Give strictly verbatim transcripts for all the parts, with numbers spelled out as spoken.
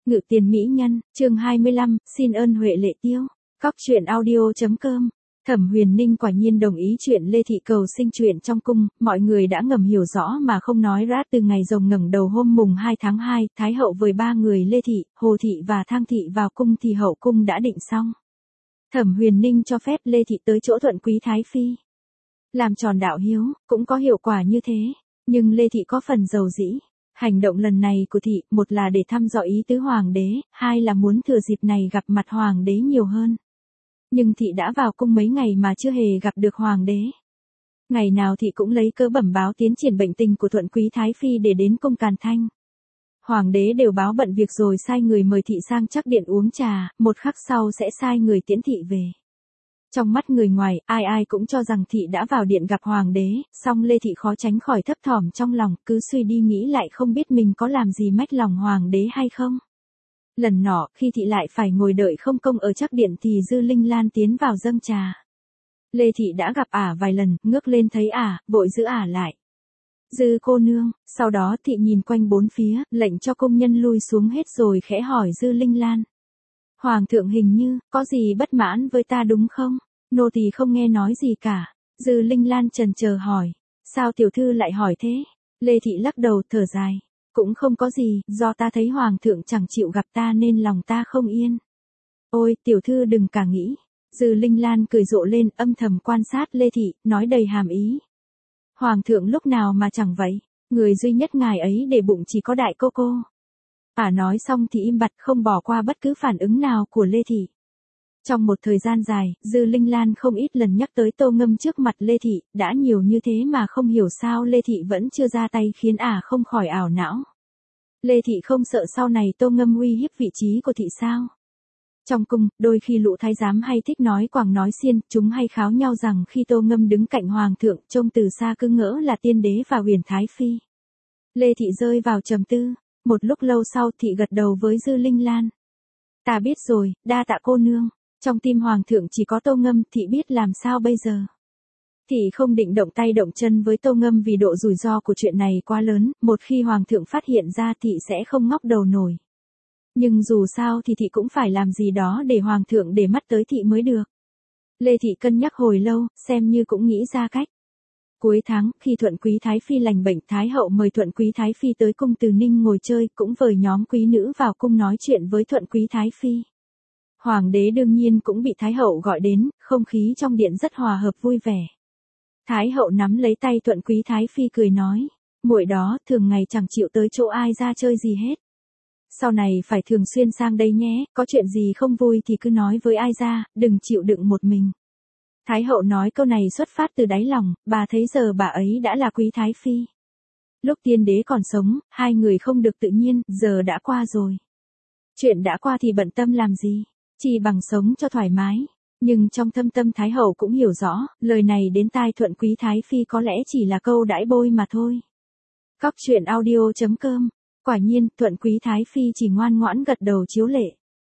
Ngự tiền mỹ nhân, chương hai mươi lăm, xin ơn Huệ Lệ Tiêu. Cóc truyện audio.com. Thẩm Huyền Ninh quả nhiên đồng ý chuyện Lê Thị cầu sinh chuyện trong cung, mọi người đã ngầm hiểu rõ mà không nói rát. Từ ngày rồng ngẩng đầu hôm mùng hai tháng hai, Thái hậu với ba người Lê Thị, Hồ Thị và Thang Thị vào cung thì hậu cung đã định xong. Thẩm Huyền Ninh cho phép Lê Thị tới chỗ Thuận Quý Thái Phi. Làm tròn đạo hiếu, cũng có hiệu quả như thế, nhưng Lê Thị có phần dầu dĩ. Hành động lần này của Thị, một là để thăm dò ý tứ Hoàng đế, hai là muốn thừa dịp này gặp mặt Hoàng đế nhiều hơn. Nhưng Thị đã vào cung mấy ngày mà chưa hề gặp được Hoàng đế. Ngày nào Thị cũng lấy cớ bẩm báo tiến triển bệnh tình của Thuận Quý Thái Phi để đến cung Càn Thanh. Hoàng đế đều báo bận việc rồi sai người mời Thị sang chắc điện uống trà, một khắc sau sẽ sai người tiễn Thị về. Trong mắt người ngoài, ai ai cũng cho rằng Thị đã vào điện gặp Hoàng đế, song Lê Thị khó tránh khỏi thấp thỏm trong lòng, cứ suy đi nghĩ lại không biết mình có làm gì mách lòng Hoàng đế hay không. Lần nọ, khi Thị lại phải ngồi đợi không công ở chắc điện thì Dư Linh Lan tiến vào dâng trà. Lê Thị đã gặp ả vài lần, ngước lên thấy ả, vội giữ ả lại. Dư cô nương, sau đó Thị nhìn quanh bốn phía, lệnh cho công nhân lui xuống hết rồi khẽ hỏi Dư Linh Lan. Hoàng thượng hình như, có gì bất mãn với ta đúng không? Nô tỳ không nghe nói gì cả. Dư Linh Lan chần chờ hỏi. Sao tiểu thư lại hỏi thế? Lê Thị lắc đầu thở dài. Cũng không có gì, do ta thấy Hoàng thượng chẳng chịu gặp ta nên lòng ta không yên. Ôi, tiểu thư đừng cả nghĩ. Dư Linh Lan cười rộ lên âm thầm quan sát Lê Thị, nói đầy hàm ý. Hoàng thượng lúc nào mà chẳng vậy, người duy nhất ngài ấy để bụng chỉ có đại cô cô. Ả nói xong thì im bặt không bỏ qua bất cứ phản ứng nào của Lê Thị. Trong một thời gian dài, Dư Linh Lan không ít lần nhắc tới Tô Ngâm trước mặt Lê Thị, đã nhiều như thế mà không hiểu sao Lê Thị vẫn chưa ra tay khiến Ả không khỏi ảo não. Lê Thị không sợ sau này Tô Ngâm uy hiếp vị trí của Thị sao? Trong cung, đôi khi lũ thái giám hay thích nói quàng nói xiên, chúng hay kháo nhau rằng khi Tô Ngâm đứng cạnh Hoàng thượng trông từ xa cứ ngỡ là tiên đế và huyền thái phi. Lê Thị rơi vào trầm tư. Một lúc lâu sau Thị gật đầu với Dư Linh Lan. Ta biết rồi, đa tạ cô nương. Trong tim Hoàng thượng chỉ có Tô Ngâm, Thị biết làm sao bây giờ. Thị không định động tay động chân với Tô Ngâm vì độ rủi ro của chuyện này quá lớn, một khi Hoàng thượng phát hiện ra Thị sẽ không ngóc đầu nổi. Nhưng dù sao thì Thị cũng phải làm gì đó để Hoàng thượng để mắt tới Thị mới được. Lê Thị cân nhắc hồi lâu, xem như cũng nghĩ ra cách. Cuối tháng, khi Thuận Quý Thái Phi lành bệnh, Thái hậu mời Thuận Quý Thái Phi tới cung Từ Ninh ngồi chơi, cũng với nhóm quý nữ vào cung nói chuyện với Thuận Quý Thái Phi. Hoàng đế đương nhiên cũng bị Thái hậu gọi đến, không khí trong điện rất hòa hợp vui vẻ. Thái hậu nắm lấy tay Thuận Quý Thái Phi cười nói, muội đó thường ngày chẳng chịu tới chỗ ai ra chơi gì hết. Sau này phải thường xuyên sang đây nhé, có chuyện gì không vui thì cứ nói với ai ra, đừng chịu đựng một mình. Thái hậu nói câu này xuất phát từ đáy lòng, bà thấy giờ bà ấy đã là Quý Thái Phi. Lúc tiên đế còn sống, hai người không được tự nhiên, giờ đã qua rồi. Chuyện đã qua thì bận tâm làm gì, chỉ bằng sống cho thoải mái. Nhưng trong thâm tâm Thái hậu cũng hiểu rõ, lời này đến tai Thuận Quý Thái Phi có lẽ chỉ là câu đãi bôi mà thôi. Cóc truyện audio.com. Quả nhiên, Thuận Quý Thái Phi chỉ ngoan ngoãn gật đầu chiếu lệ.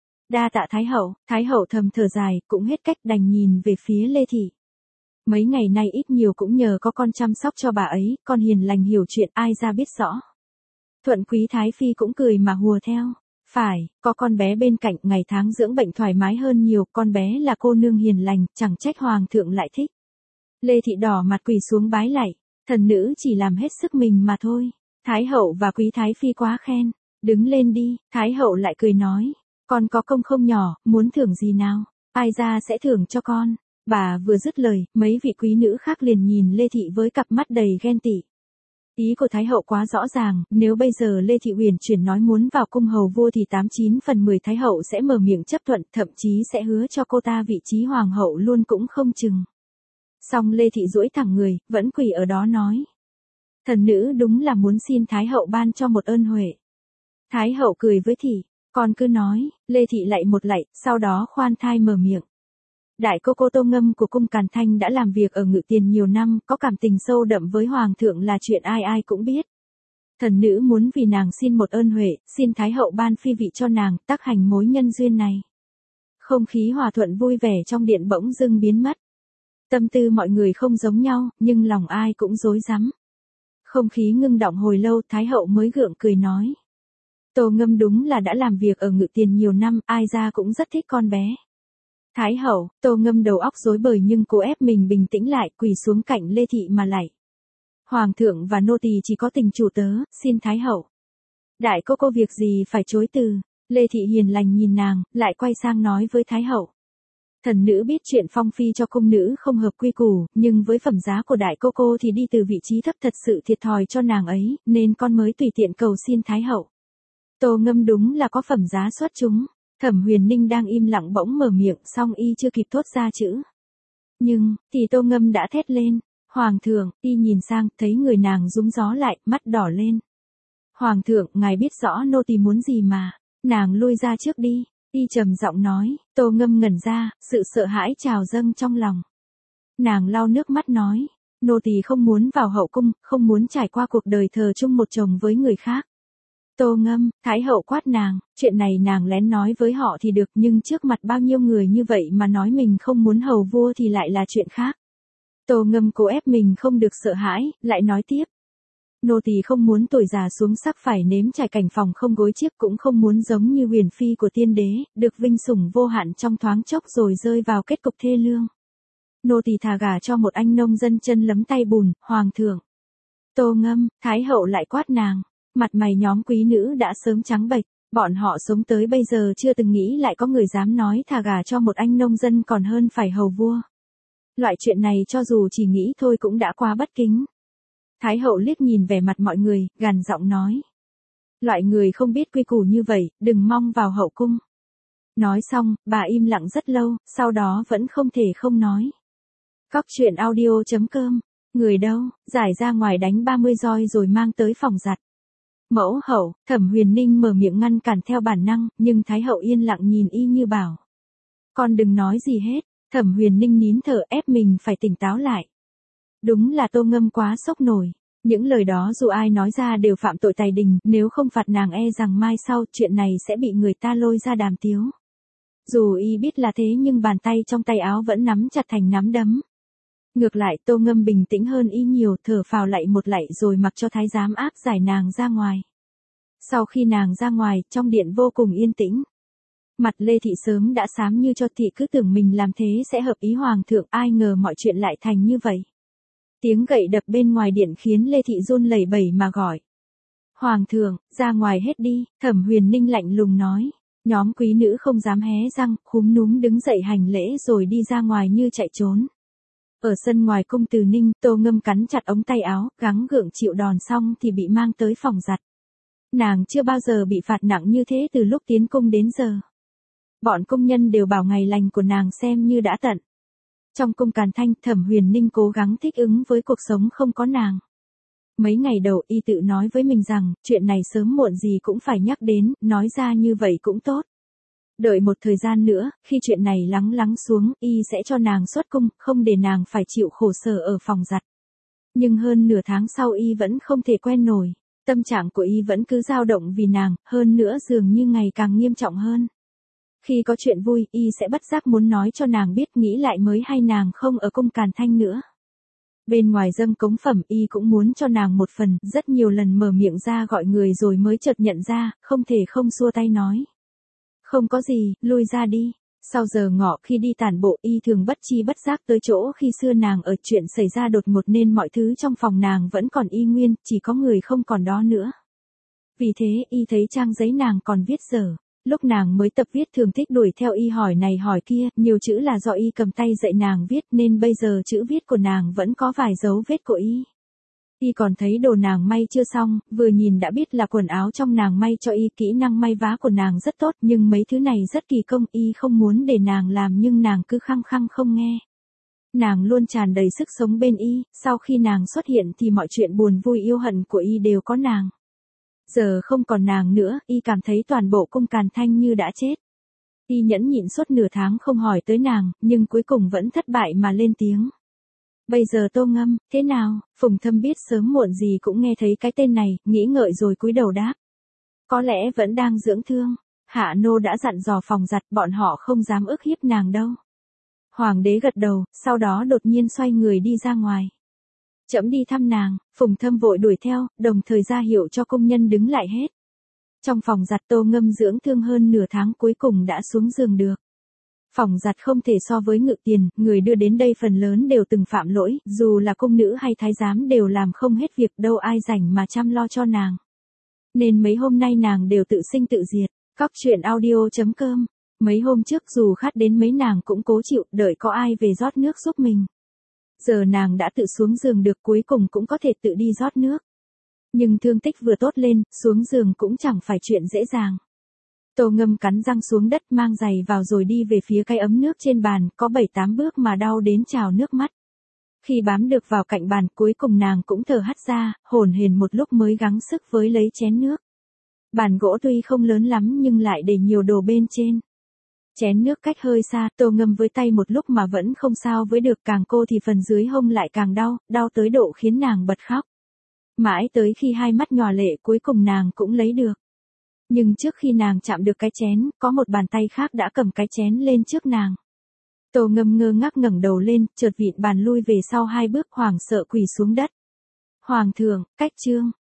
Đa tạ Thái hậu, Thái hậu thầm thở dài, cũng hết cách đành nhìn về phía Lê Thị. Mấy ngày nay ít nhiều cũng nhờ có con chăm sóc cho bà ấy, con hiền lành hiểu chuyện ai ra biết rõ. Thuận Quý Thái Phi cũng cười mà hùa theo. Phải, có con bé bên cạnh ngày tháng dưỡng bệnh thoải mái hơn nhiều, con bé là cô nương hiền lành, chẳng trách Hoàng thượng lại thích. Lê Thị đỏ mặt quỳ xuống bái lạy, thần nữ chỉ làm hết sức mình mà thôi. Thái hậu và Quý Thái Phi quá khen, đứng lên đi, Thái hậu lại cười nói. Con có công không nhỏ, muốn thưởng gì nào, ai ra sẽ thưởng cho con. Bà vừa dứt lời, mấy vị quý nữ khác liền nhìn Lê Thị với cặp mắt đầy ghen tị. Ý của Thái hậu quá rõ ràng, nếu bây giờ Lê Thị huyền chuyển nói muốn vào cung hầu vua thì tám chín phần mười Thái hậu sẽ mở miệng chấp thuận, thậm chí sẽ hứa cho cô ta vị trí hoàng hậu luôn cũng không chừng. Song Lê Thị duỗi thẳng người, vẫn quỳ ở đó nói. Thần nữ đúng là muốn xin Thái hậu ban cho một ơn huệ. Thái hậu cười với Thị. Con cứ nói, Lê Thị lạy một lạy, sau đó khoan thai mở miệng. Đại cô cô Tô Ngâm của cung Càn Thanh đã làm việc ở Ngự Tiền nhiều năm, có cảm tình sâu đậm với Hoàng thượng là chuyện ai ai cũng biết. Thần nữ muốn vì nàng xin một ơn huệ, xin Thái hậu ban phi vị cho nàng, tác hành mối nhân duyên này. Không khí hòa thuận vui vẻ trong điện bỗng dưng biến mất. Tâm tư mọi người không giống nhau, nhưng lòng ai cũng rối rắm. Không khí ngưng động hồi lâu, Thái hậu mới gượng cười nói. Tô Ngâm đúng là đã làm việc ở Ngự Tiền nhiều năm, ai ra cũng rất thích con bé. Thái hậu, Tô Ngâm đầu óc rối bời nhưng cố ép mình bình tĩnh lại, quỳ xuống cạnh Lê Thị mà lạy. Hoàng thượng và nô tỳ chỉ có tình chủ tớ, xin Thái hậu. Đại cô cô việc gì phải chối từ. Lê Thị hiền lành nhìn nàng, lại quay sang nói với Thái hậu. Thần nữ biết chuyện phong phi cho cung nữ không hợp quy củ, nhưng với phẩm giá của đại cô cô thì đi từ vị trí thấp thật sự thiệt thòi cho nàng ấy, nên con mới tùy tiện cầu xin Thái hậu. Tô Ngâm đúng là có phẩm giá xuất chúng. Thẩm Huyền Ninh đang im lặng bỗng mở miệng, xong y chưa kịp thốt ra chữ. Nhưng, thì Tô Ngâm đã thét lên. Hoàng thượng, y nhìn sang, thấy người nàng rúng gió lại, mắt đỏ lên. Hoàng thượng, ngài biết rõ nô tỳ muốn gì mà. Nàng lui ra trước đi. Y trầm giọng nói. Tô Ngâm ngẩn ra, sự sợ hãi trào dâng trong lòng. Nàng lau nước mắt nói. Nô tỳ không muốn vào hậu cung, không muốn trải qua cuộc đời thờ chung một chồng với người khác. Tô Ngâm, Thái hậu quát nàng, chuyện này nàng lén nói với họ thì được, nhưng trước mặt bao nhiêu người như vậy mà nói mình không muốn hầu vua thì lại là chuyện khác. Tô Ngâm cố ép mình không được sợ hãi, lại nói tiếp. Nô tỳ không muốn tuổi già xuống sắc phải nếm trải cảnh phòng không gối chiếc, cũng không muốn giống như huyền phi của tiên đế, được vinh sủng vô hạn trong thoáng chốc rồi rơi vào kết cục thê lương. Nô tỳ thà gả cho một anh nông dân chân lấm tay bùn, hoàng thượng. Tô Ngâm, Thái hậu lại quát nàng. Mặt mày nhóm quý nữ đã sớm trắng bệch, bọn họ sống tới bây giờ chưa từng nghĩ lại có người dám nói thà gả cho một anh nông dân còn hơn phải hầu vua. Loại chuyện này cho dù chỉ nghĩ thôi cũng đã quá bất kính. Thái hậu liếc nhìn vẻ mặt mọi người, gằn giọng nói. Loại người không biết quy củ như vậy, đừng mong vào hậu cung. Nói xong, bà im lặng rất lâu, sau đó vẫn không thể không nói. Cóc truyện audio chấm com, người đâu, giải ra ngoài đánh ba mươi roi rồi mang tới phòng giặt. Mẫu hậu, Thẩm Huyền Ninh mở miệng ngăn cản theo bản năng, nhưng Thái hậu yên lặng nhìn y như bảo. Con đừng nói gì hết. Thẩm Huyền Ninh nín thở ép mình phải tỉnh táo lại. Đúng là Tô Ngâm quá sốc nổi. Những lời đó dù ai nói ra đều phạm tội tài đình, nếu không phạt nàng e rằng mai sau chuyện này sẽ bị người ta lôi ra đàm tiếu. Dù y biết là thế nhưng bàn tay trong tay áo vẫn nắm chặt thành nắm đấm. Ngược lại Tô Ngâm bình tĩnh hơn y nhiều, thở phào lạy một lạy rồi mặc cho thái giám áp giải nàng ra ngoài. Sau khi nàng ra ngoài, trong điện vô cùng yên tĩnh. Mặt Lê Thị sớm đã xám như cho, thị cứ tưởng mình làm thế sẽ hợp ý hoàng thượng, ai ngờ mọi chuyện lại thành như vậy. Tiếng gậy đập bên ngoài điện khiến Lê Thị run lẩy bẩy mà gọi. Hoàng thượng, ra ngoài hết đi, Thẩm Huyền Ninh lạnh lùng nói. Nhóm quý nữ không dám hé răng, khúm núm đứng dậy hành lễ rồi đi ra ngoài như chạy trốn. Ở sân ngoài cung Từ Ninh, Tô Ngâm cắn chặt ống tay áo, gắng gượng chịu đòn xong thì bị mang tới phòng giặt. Nàng chưa bao giờ bị phạt nặng như thế từ lúc tiến cung đến giờ. Bọn công nhân đều bảo ngày lành của nàng xem như đã tận. Trong cung Càn Thanh, Thẩm Huyền Ninh cố gắng thích ứng với cuộc sống không có nàng. Mấy ngày đầu y tự nói với mình rằng, chuyện này sớm muộn gì cũng phải nhắc đến, nói ra như vậy cũng tốt. Đợi một thời gian nữa, khi chuyện này lắng lắng xuống, y sẽ cho nàng xuất cung, không để nàng phải chịu khổ sở ở phòng giặt. Nhưng hơn nửa tháng sau y vẫn không thể quen nổi, tâm trạng của y vẫn cứ dao động vì nàng, hơn nữa dường như ngày càng nghiêm trọng hơn. Khi có chuyện vui, y sẽ bất giác muốn nói cho nàng biết, nghĩ lại mới hay nàng không ở cung Càn Thanh nữa. Bên ngoài dâng cống phẩm y cũng muốn cho nàng một phần, rất nhiều lần mở miệng ra gọi người rồi mới chợt nhận ra, không thể không xua tay nói. Không có gì, lui ra đi. Sau giờ ngọ khi đi tản bộ y thường bất chi bất giác tới chỗ khi xưa nàng ở, chuyện xảy ra đột ngột nên mọi thứ trong phòng nàng vẫn còn y nguyên, chỉ có người không còn đó nữa. Vì thế y thấy trang giấy nàng còn viết dở. Lúc nàng mới tập viết thường thích đuổi theo y hỏi này hỏi kia, nhiều chữ là do y cầm tay dạy nàng viết nên bây giờ chữ viết của nàng vẫn có vài dấu vết của y. Y còn thấy đồ nàng may chưa xong, vừa nhìn đã biết là quần áo trong nàng may cho y, kỹ năng may vá của nàng rất tốt nhưng mấy thứ này rất kỳ công, y không muốn để nàng làm nhưng nàng cứ khăng khăng không nghe. Nàng luôn tràn đầy sức sống bên y, sau khi nàng xuất hiện thì mọi chuyện buồn vui yêu hận của y đều có nàng. Giờ không còn nàng nữa, y cảm thấy toàn bộ cung Càn Thanh như đã chết. Y nhẫn nhịn suốt nửa tháng không hỏi tới nàng, nhưng cuối cùng vẫn thất bại mà lên tiếng. Bây giờ Tô Ngâm, thế nào? Phùng Thâm biết sớm muộn gì cũng nghe thấy cái tên này, nghĩ ngợi rồi cúi đầu đáp. Có lẽ vẫn đang dưỡng thương. Hạ nô đã dặn dò phòng giặt, bọn họ không dám ức hiếp nàng đâu. Hoàng đế gật đầu, sau đó đột nhiên xoay người đi ra ngoài. Trẫm đi thăm nàng. Phùng Thâm vội đuổi theo, đồng thời ra hiệu cho công nhân đứng lại hết. Trong phòng giặt Tô Ngâm dưỡng thương hơn nửa tháng cuối cùng đã xuống giường được. Phòng giặt không thể so với Ngự Tiền, người đưa đến đây phần lớn đều từng phạm lỗi, dù là cung nữ hay thái giám đều làm không hết việc, đâu ai rảnh mà chăm lo cho nàng. Nên mấy hôm nay nàng đều tự sinh tự diệt. Cóc truyện audio chấm com. Mấy hôm trước dù khát đến mấy nàng cũng cố chịu, đợi có ai về rót nước giúp mình. Giờ nàng đã tự xuống giường được, cuối cùng cũng có thể tự đi rót nước. Nhưng thương tích vừa tốt lên, xuống giường cũng chẳng phải chuyện dễ dàng. Tô Ngâm cắn răng xuống đất, mang giày vào rồi đi về phía cái ấm nước trên bàn, có bảy tám bước mà đau đến trào nước mắt. Khi bám được vào cạnh bàn, cuối cùng nàng cũng thở hắt ra, hổn hển một lúc mới gắng sức với lấy chén nước. Bàn gỗ tuy không lớn lắm nhưng lại để nhiều đồ bên trên. Chén nước cách hơi xa, Tô Ngâm với tay một lúc mà vẫn không sao với được, càng cô thì phần dưới hông lại càng đau, đau tới độ khiến nàng bật khóc. Mãi tới khi hai mắt nhòa lệ cuối cùng nàng cũng lấy được. Nhưng trước khi nàng chạm được cái chén, có một bàn tay khác đã cầm cái chén lên trước nàng. Tô Ngâm ngơ ngác ngẩng đầu lên, chợt vịn bàn lui về sau hai bước, hoảng sợ quỳ xuống đất. Hoàng thượng, cách chương.